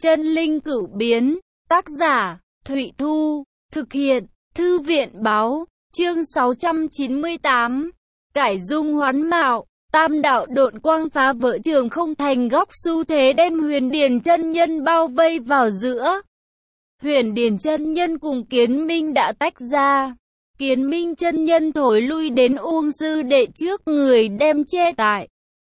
Chân linh cửu biến, tác giả, Thụy Thu, thực hiện, Thư viện báo, chương 698, cải dung hoán mạo, tam đạo độn quang phá vỡ trường không thành góc xu thế đem Huyền Điền chân nhân bao vây vào giữa. Huyền Điền chân nhân cùng Kiến Minh đã tách ra. Kiến Minh chân nhân thối lui đến Uông sư đệ trước người đem che tại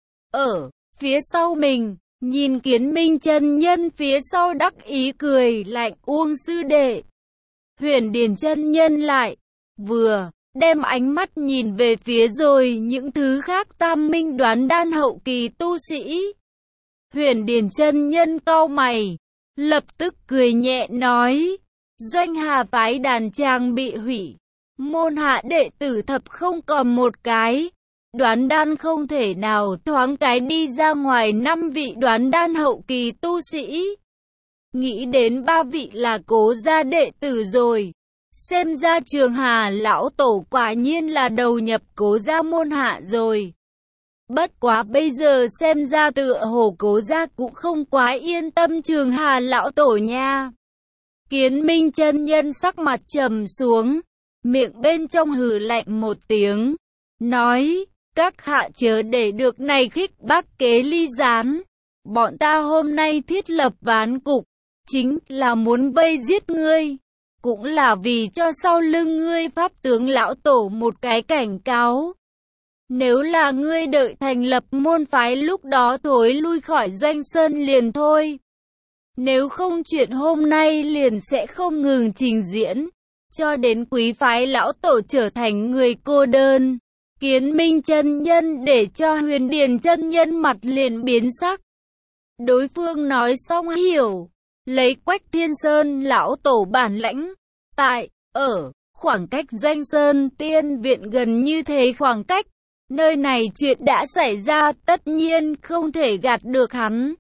ở phía sau mình. Nhìn Kiến Minh chân nhân phía sau đắc ý cười lạnh Uông sư đệ. Huyền Điền chân nhân lại vừa đem ánh mắt nhìn về phía rồi những thứ khác tam minh đoán đan hậu kỳ tu sĩ. Huyền Điền chân nhân cau mày, lập tức cười nhẹ nói, Doanh Hà phái đàn tràng bị hủy, môn hạ đệ tử thập không còn một cái. Đoán đan không thể nào thoáng cái đi ra ngoài 5 vị đoán đan hậu kỳ tu sĩ. Nghĩ đến 3 vị là Cố gia đệ tử rồi. Xem ra Trường Hà lão tổ quả nhiên là đầu nhập Cố gia môn hạ rồi. Bất quá bây giờ xem ra tựa hồ Cố gia cũng không quá yên tâm Trường Hà lão tổ nha. Kiến Minh chân nhân sắc mặt trầm xuống, miệng bên trong hừ lạnh một tiếng, nói, các hạ chớ để được này khích bác kế ly gián. Bọn ta hôm nay thiết lập ván cục, chính là muốn vây giết ngươi. Cũng là vì cho sau lưng ngươi pháp tướng lão tổ một cái cảnh cáo. Nếu là ngươi đợi thành lập môn phái lúc đó thối lui khỏi Doanh Sơn liền thôi. Nếu không chuyện hôm nay liền sẽ không ngừng trình diễn, cho đến quý phái lão tổ trở thành người cô đơn. Kiến Minh chân nhân để cho Huyền Điền chân nhân mặt liền biến sắc. Đối phương nói xong hiểu, lấy Quách Thiên Sơn lão tổ bản lãnh, tại, ở, khoảng cách Doanh Sơn tiên viện gần như thế khoảng cách, nơi này chuyện đã xảy ra tất nhiên không thể gạt được hắn.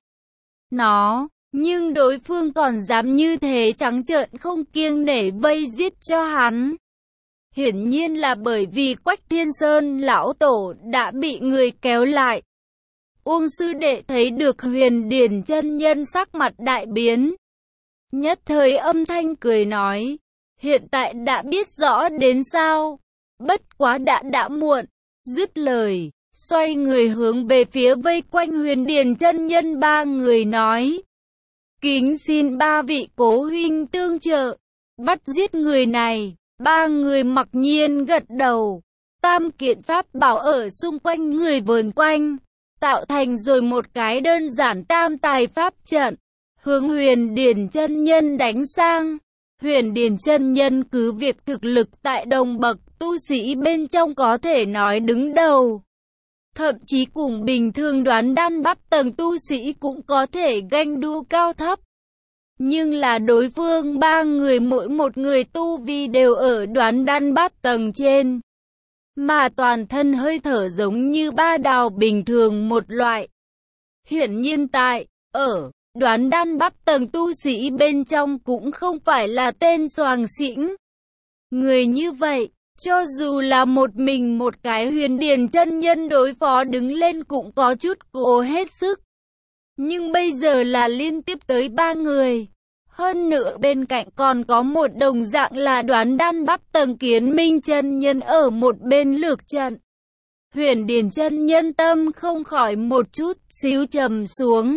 Nhưng đối phương còn dám như thế trắng trợn không kiêng nể vây giết cho hắn. Hiển nhiên là bởi vì Quách Thiên Sơn lão tổ đã bị người kéo lại. Uông sư đệ thấy được Huyền Điền chân nhân sắc mặt đại biến. Nhất thời âm thanh cười nói, hiện tại đã biết rõ đến sao, bất quá đã muộn. Dứt lời, xoay người hướng về phía vây quanh Huyền Điền chân nhân 3 người nói, kính xin 3 vị cố huynh tương trợ, bắt giết người này. 3 người mặc nhiên gật đầu, tam kiện pháp bảo ở xung quanh người vờn quanh, tạo thành rồi một cái đơn giản tam tài pháp trận, hướng Huyền Điền chân nhân đánh sang. Huyền Điền chân nhân cứ việc thực lực tại đồng bậc tu sĩ bên trong có thể nói đứng đầu, thậm chí cùng bình thường đoán đan bát tầng tu sĩ cũng có thể ganh đua cao thấp. Nhưng là đối phương 3 người mỗi một người tu vi đều ở đoán đan bát tầng trên, mà toàn thân hơi thở giống như ba đào bình thường một loại. Hiển nhiên tại, ở đoán đan bát tầng tu sĩ bên trong cũng không phải là tên xoàng xĩnh. Người như vậy, cho dù là một mình một cái Huyền Điền chân nhân đối phó đứng lên cũng có chút cố hết sức. Nhưng bây giờ là liên tiếp tới 3 người. Hơn nữa bên cạnh còn có một đồng dạng là đoán đan bát tầng Kiến Minh chân nhân ở một bên lược trận. Huyền Điền chân nhân tâm không khỏi một chút xíu trầm xuống.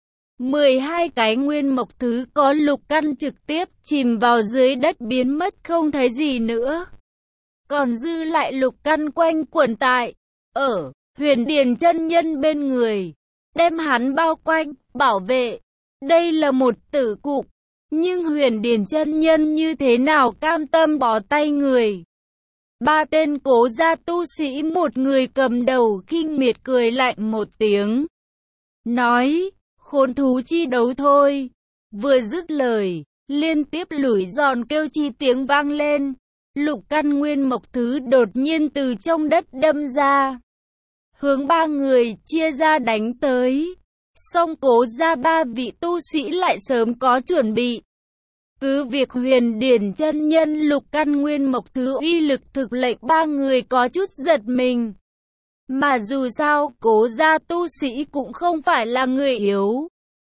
12 cái nguyên mộc thứ có lục căn trực tiếp chìm vào dưới đất biến mất không thấy gì nữa. Còn dư lại lục căn quanh quẩn tại, ở Huyền Điền chân nhân bên người, đem hắn bao quanh, bảo vệ. Đây là một tử cục, nhưng Huyền Điền chân nhân như thế nào cam tâm bỏ tay người. 3 tên Cố gia tu sĩ một người cầm đầu khinh miệt cười lạnh một tiếng, nói, khốn thú chi đấu thôi. Vừa dứt lời, liên tiếp lủi giòn kêu chi tiếng vang lên. Lục căn nguyên mộc thứ đột nhiên từ trong đất đâm ra, hướng 3 người chia ra đánh tới. Song Cố gia 3 vị tu sĩ lại sớm có chuẩn bị. Cứ việc Huyền Điền chân nhân lục căn nguyên mộc thứ uy lực thực lệnh 3 người có chút giật mình. Mà dù sao Cố gia tu sĩ cũng không phải là người yếu.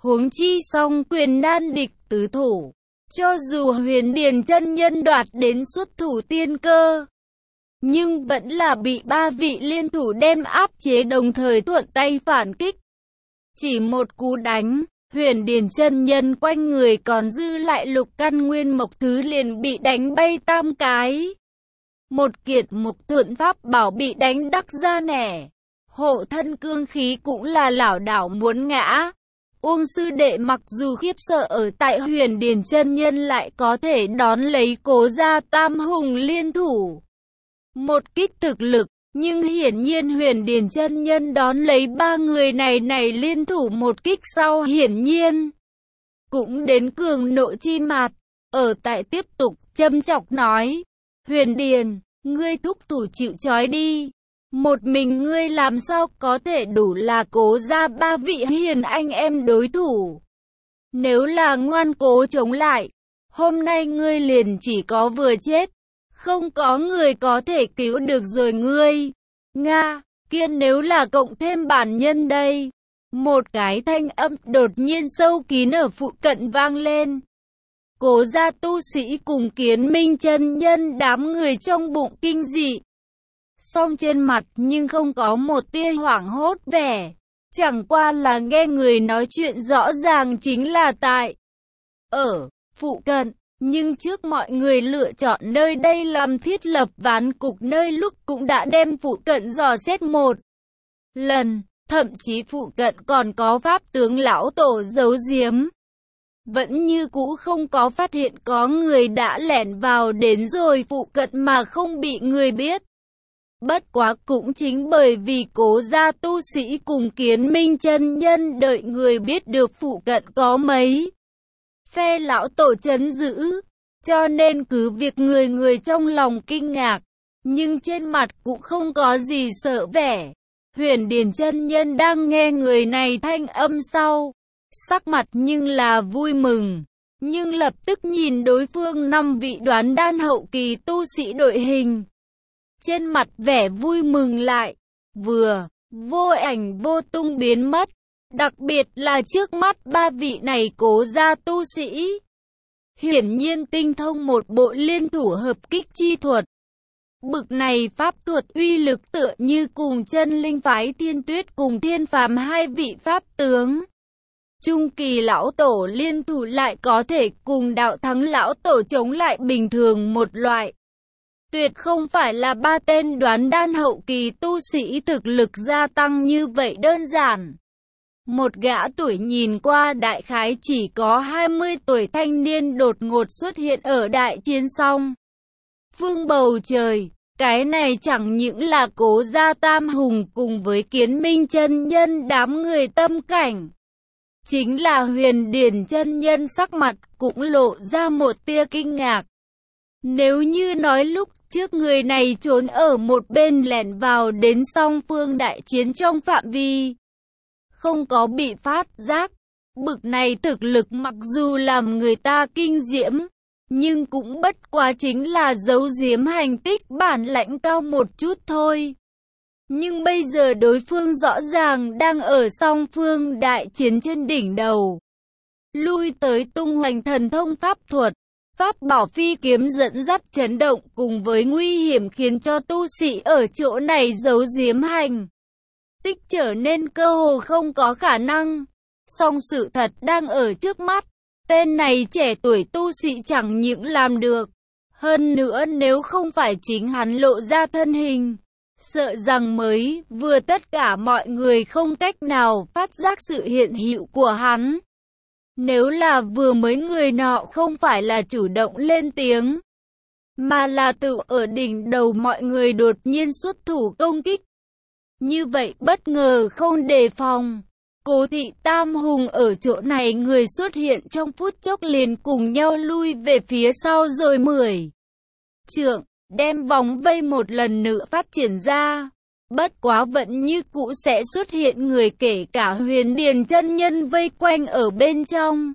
Huống chi song quyền nan địch tứ thủ. Cho dù Huyền Điền chân nhân đoạt đến xuất thủ tiên cơ, nhưng vẫn là bị ba vị liên thủ đem áp chế, đồng thời thuận tay phản kích. Chỉ một cú đánh, Huyền Điền chân nhân quanh người còn dư lại lục căn nguyên mộc thứ liền bị đánh bay tam cái. Một kiệt mục thuận pháp bảo bị đánh đắc ra nẻ. Hộ thân cương khí cũng là lảo đảo muốn ngã. Uông sư đệ mặc dù khiếp sợ ở tại Huyền Điền chân nhân lại có thể đón lấy Cố gia tam hùng liên thủ một kích thực lực, nhưng hiển nhiên Huyền Điền chân nhân đón lấy ba người này liên thủ một kích sau hiển nhiên cũng đến cường nộ chi mạt. Ở tại tiếp tục châm chọc nói, Huyền Điền, ngươi thúc thủ chịu trói đi. Một mình ngươi làm sao có thể đủ là Cố gia ba vị hiền anh em đối thủ. Nếu là ngoan cố chống lại, hôm nay ngươi liền chỉ có vừa chết. Không có người có thể cứu được rồi ngươi. Nga, kiên nếu là cộng thêm bản nhân đây. Một cái thanh âm đột nhiên sâu kín ở phụ cận vang lên. Cố gia tu sĩ cùng Kiến Minh chân nhân đám người trong bụng kinh dị. Song trên mặt nhưng không có một tia hoảng hốt vẻ. Chẳng qua là nghe người nói chuyện rõ ràng chính là tại ở phụ cận. Nhưng trước mọi người lựa chọn nơi đây làm thiết lập ván cục, nơi lúc cũng đã đem phụ cận dò xét một lần, thậm chí phụ cận còn có pháp tướng lão tổ giấu giếm. Vẫn như cũ không có phát hiện có người đã lẻn vào đến rồi phụ cận mà không bị người biết. Bất quá cũng chính bởi vì Cố gia tu sĩ cùng Kiến Minh chân nhân đợi người biết được phụ cận có mấy phe lão tổ trấn giữ, cho nên cứ việc người trong lòng kinh ngạc, nhưng trên mặt cũng không có gì sợ vẻ. Huyền Điền chân nhân đang nghe người này thanh âm sau, sắc mặt nhưng là vui mừng, nhưng lập tức nhìn đối phương 5 vị đoán đan hậu kỳ tu sĩ đội hình. Trên mặt vẻ vui mừng lại, vừa, vô ảnh vô tung biến mất. Đặc biệt là trước mắt ba vị này Cố gia tu sĩ. Hiển nhiên tinh thông một bộ liên thủ hợp kích chi thuật. Bực này pháp thuật uy lực tựa như cùng chân linh phái Thiên Tuyết cùng Thiên Phàm hai vị pháp tướng. Trung kỳ lão tổ liên thủ lại có thể cùng đạo thắng lão tổ chống lại bình thường một loại. Tuyệt không phải là ba tên đoán đan hậu kỳ tu sĩ thực lực gia tăng như vậy đơn giản. Một gã tuổi nhìn qua đại khái chỉ có 20 tuổi thanh niên đột ngột xuất hiện ở đại chiến song phương bầu trời. Cái này chẳng những là Cố gia tam hùng cùng với Kiến Minh chân nhân đám người tâm cảnh. Chính là Huyền Điền chân nhân sắc mặt cũng lộ ra một tia kinh ngạc. Nếu như nói lúc trước người này trốn ở một bên lẻn vào đến song phương đại chiến trong phạm vi, không có bị phát giác, bực này thực lực mặc dù làm người ta kinh diễm, nhưng cũng bất quá chính là giấu giếm hành tích bản lãnh cao một chút thôi. Nhưng bây giờ đối phương rõ ràng đang ở song phương đại chiến trên đỉnh đầu. Lui tới tung hoành thần thông pháp thuật, pháp bảo phi kiếm dẫn dắt chấn động cùng với nguy hiểm khiến cho tu sĩ ở chỗ này giấu giếm hành tích trở nên cơ hồ không có khả năng. Song sự thật đang ở trước mắt, tên này trẻ tuổi tu sĩ chẳng những làm được. Hơn nữa nếu không phải chính hắn lộ ra thân hình, sợ rằng mới vừa tất cả mọi người không cách nào phát giác sự hiện hữu của hắn. Nếu là vừa mới người nọ không phải là chủ động lên tiếng, mà là tự ở đỉnh đầu mọi người đột nhiên xuất thủ công kích. Như vậy bất ngờ không đề phòng, Cố thị tam hùng ở chỗ này người xuất hiện trong phút chốc liền cùng nhau lui về phía sau rồi 10 trượng, đem vòng vây một lần nữa phát triển ra. Bất quá vẫn như cũ sẽ xuất hiện người kể cả Huyền Điền chân nhân vây quanh ở bên trong.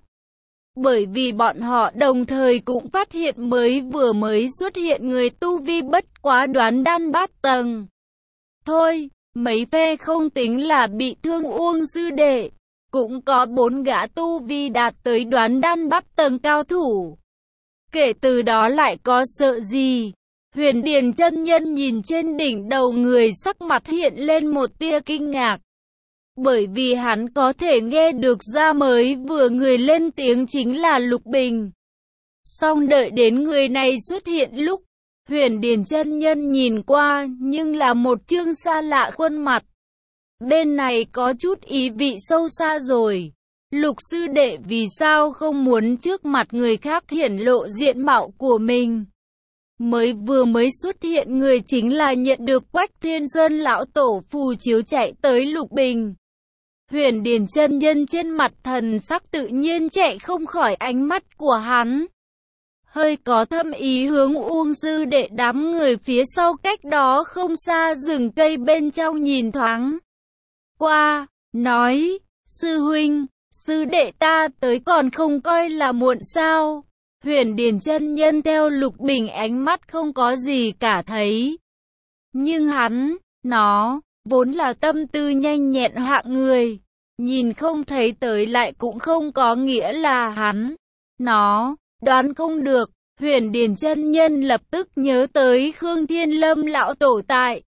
Bởi vì bọn họ đồng thời cũng phát hiện vừa mới xuất hiện người tu vi bất quá đoán đan bát tầng. Thôi, mấy phe không tính là bị thương Uông sư đệ. cũng có 4 gã tu vi đạt tới đoán đan bát tầng cao thủ. Kể từ đó lại có sợ gì? Huyền Điền chân nhân nhìn trên đỉnh đầu người, sắc mặt hiện lên một tia kinh ngạc. Bởi vì hắn có thể nghe được ra mới vừa người lên tiếng chính là Lục Bình. Song đợi đến người này xuất hiện lúc Huyền Điền chân nhân nhìn qua, nhưng là một trương xa lạ khuôn mặt. Bên này có chút ý vị sâu xa rồi. Lục sư đệ vì sao không muốn trước mặt người khác hiển lộ diện mạo của mình? Mới xuất hiện người chính là nhận được Quách Thiên Sơn lão tổ phù chiếu chạy tới Lục Bình. Huyền Điền chân nhân trên mặt thần sắc tự nhiên chạy không khỏi ánh mắt của hắn. Hơi có thâm ý hướng Uông sư đệ đám người phía sau cách đó không xa rừng cây bên trong nhìn thoáng qua, nói, sư huynh, sư đệ ta tới còn không coi là muộn sao? Huyền Điền chân nhân theo Lục Bình ánh mắt không có gì cả thấy. Nhưng nó, vốn là tâm tư nhanh nhẹn hạng người. Nhìn không thấy tới lại cũng không có nghĩa là nó, đoán không được. Huyền Điền chân nhân lập tức nhớ tới Khương Thiên Lâm lão tổ tại.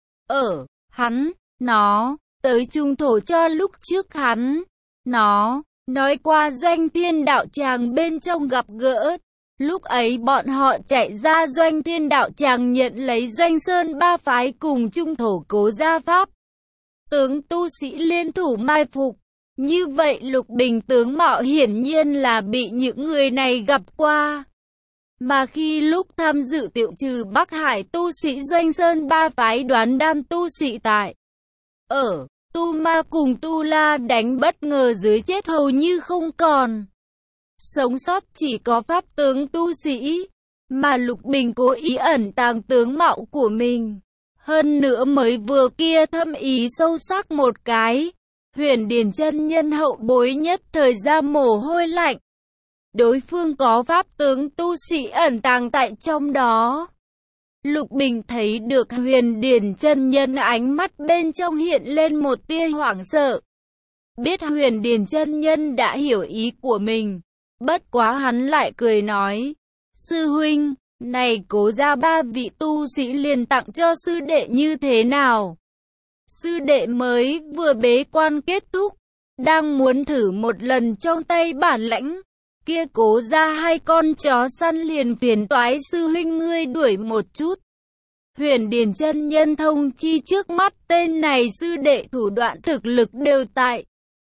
Nó, tới trung thổ cho lúc trước nó, nói qua Doanh Thiên đạo tràng bên trong gặp gỡ. Lúc ấy bọn họ chạy ra Doanh Thiên đạo tràng nhận lấy Doanh Sơn ba phái cùng trung thổ Cố Gia pháp. Tướng tu sĩ liên thủ mai phục. Như vậy Lục Bình tướng mạo hiển nhiên là bị những người này gặp qua. Mà khi lúc tham dự tiệu trừ Bắc Hải tu sĩ Doanh Sơn ba phái đoán đan tu sĩ tại Tu Ma cùng Tu La đánh bất ngờ dưới chết hầu như không còn. Sống sót chỉ có pháp tướng tu sĩ, mà Lục Bình cố ý ẩn tàng tướng mạo của mình. Hơn nữa mới vừa kia thâm ý sâu sắc một cái. Huyền Điền chân nhân hậu bối nhất thời ra mồ hôi lạnh. Đối phương có pháp tướng tu sĩ ẩn tàng tại trong đó. Lục Bình thấy được Huyền Điền chân nhân ánh mắt bên trong hiện lên một tia hoảng sợ. Biết Huyền Điền chân nhân đã hiểu ý của mình. Bất quá hắn lại cười nói. Sư huynh, này Cố Gia ba vị tu sĩ liền tặng cho sư đệ như thế nào? Sư đệ mới vừa bế quan kết thúc, đang muốn thử một lần trong tay bản lãnh. Kia Cố Gia hai con chó săn liền phiền toái sư huynh ngươi đuổi một chút. Huyền Điền chân nhân thông chi trước mắt tên này sư đệ thủ đoạn thực lực đều tại.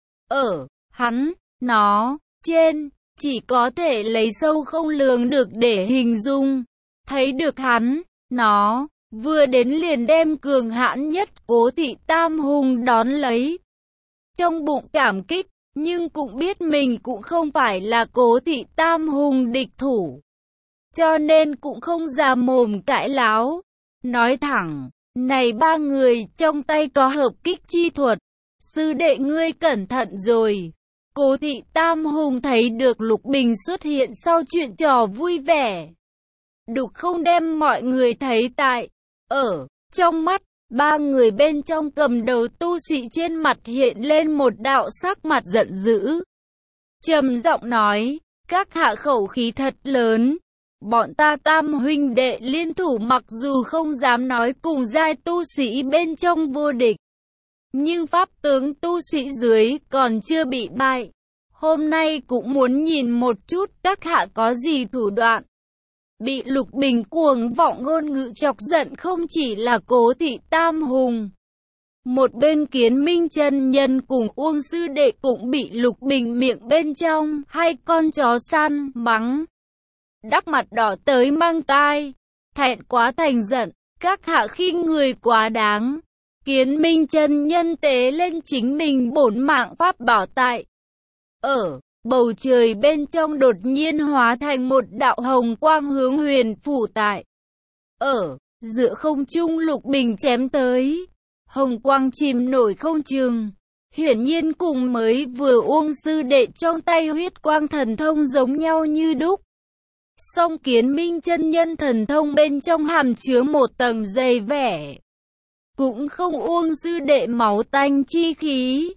Nó, trên, chỉ có thể lấy sâu không lường được để hình dung. Thấy được nó, vừa đến liền đem cường hãn nhất Cố Thị Tam Hùng đón lấy. Trong bụng cảm kích, nhưng cũng biết mình cũng không phải là Cố Thị Tam Hùng địch thủ. Cho nên cũng không ra mồm cãi láo. Nói thẳng, này ba người trong tay có hợp kích chi thuật. Sư đệ ngươi cẩn thận rồi. Cố Thị Tam Hùng thấy được Lục Bình xuất hiện sau chuyện trò vui vẻ. Đục không đem mọi người thấy tại. Trong mắt, ba người bên trong cầm đầu tu sĩ trên mặt hiện lên một đạo sắc mặt giận dữ. Trầm giọng nói, các hạ khẩu khí thật lớn. Bọn ta tam huynh đệ liên thủ mặc dù không dám nói cùng giai tu sĩ bên trong vô địch. Nhưng pháp tướng tu sĩ dưới còn chưa bị bại. Hôm nay cũng muốn nhìn một chút các hạ có gì thủ đoạn. Bị Lục Bình cuồng vọng ngôn ngữ chọc giận không chỉ là Cố Thị Tam Hùng. Một bên Kiến Minh chân nhân cùng Uông sư đệ cũng bị Lục Bình miệng bên trong hai con chó săn mắng. Đắc mặt đỏ tới mang tai, thẹn quá thành giận, các hạ khinh người quá đáng. Kiến Minh chân nhân tế lên chính mình bổn mạng pháp bảo tại. Bầu trời bên trong đột nhiên hóa thành một đạo hồng quang hướng huyền phủ tại. Giữa không trung Lục Bình chém tới. Hồng quang chìm nổi không chừng. Hiển nhiên cùng mới vừa Uông sư đệ trong tay huyết quang thần thông giống nhau như đúc. Song Kiến Minh chân nhân thần thông bên trong hàm chứa một tầng dày vẻ. Cũng không Uông sư đệ máu tanh chi khí.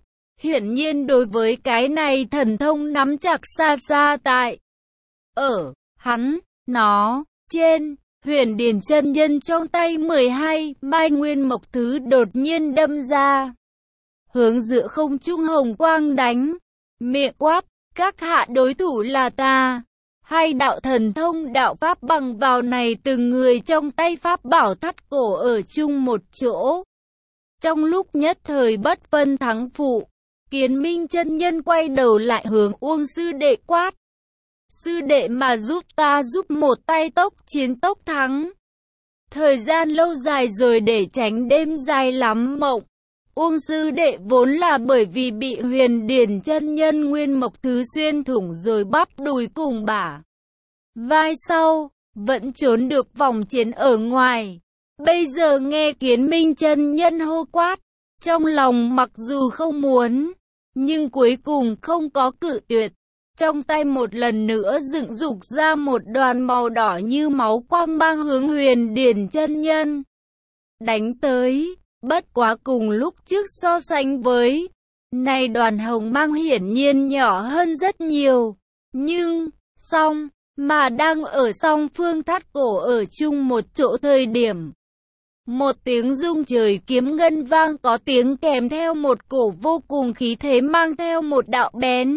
Hiển nhiên đối với cái này thần thông nắm chặt xa xa tại ở hắn, nó, trên. Huyền Điền chân nhân trong tay 12 mai nguyên mộc thứ đột nhiên đâm ra, hướng giữa không trung hồng quang đánh, miệng quát, các hạ đối thủ là ta. Hai đạo thần thông đạo pháp bằng vào này từng người trong tay pháp bảo thắt cổ ở chung một chỗ. Trong lúc nhất thời bất phân thắng phụ, Kiến Minh chân nhân quay đầu lại hướng Uông sư đệ quát. Sư đệ mà giúp ta giúp một tay tốc chiến tốc thắng. Thời gian lâu dài rồi để tránh đêm dài lắm mộng. Uông sư đệ vốn là bởi vì bị Huyền Điền chân nhân nguyên mộc thứ xuyên thủng rồi bắp đùi cùng bả vai sau, vẫn trốn được vòng chiến ở ngoài. Bây giờ nghe Kiến Minh chân nhân hô quát, trong lòng mặc dù không muốn, nhưng cuối cùng không có cự tuyệt. Trong tay một lần nữa dựng dục ra một đoàn màu đỏ như máu quang mang hướng Huyền Điền chân nhân đánh tới. Bất quá cùng lúc trước so sánh với này đoàn hồng mang hiển nhiên nhỏ hơn rất nhiều. Nhưng, song, mà đang ở song phương thắt cổ ở chung một chỗ thời điểm. Một tiếng rung trời kiếm ngân vang có tiếng kèm theo một cổ vô cùng khí thế mang theo một đạo bén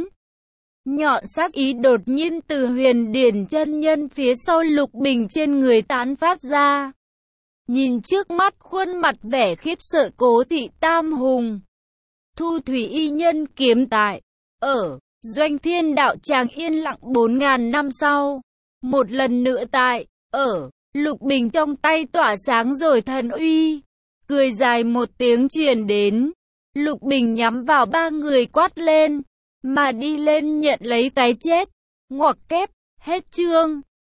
nhọn sát ý đột nhiên từ Huyền Điền chân nhân phía sau Lục Bình trên người tán phát ra. Nhìn trước mắt khuôn mặt vẻ khiếp sợ Cố Thị Tam Hùng, Thu Thủy y nhân kiếm tại ở Doanh Thiên đạo tràng yên lặng 4.000 năm sau, một lần nữa tại ở Lục Bình trong tay tỏa sáng rồi thần uy, cười dài một tiếng truyền đến. Lục Bình nhắm vào ba người quát lên, mà đi lên nhận lấy cái chết. Ngoặc kép, hết chương.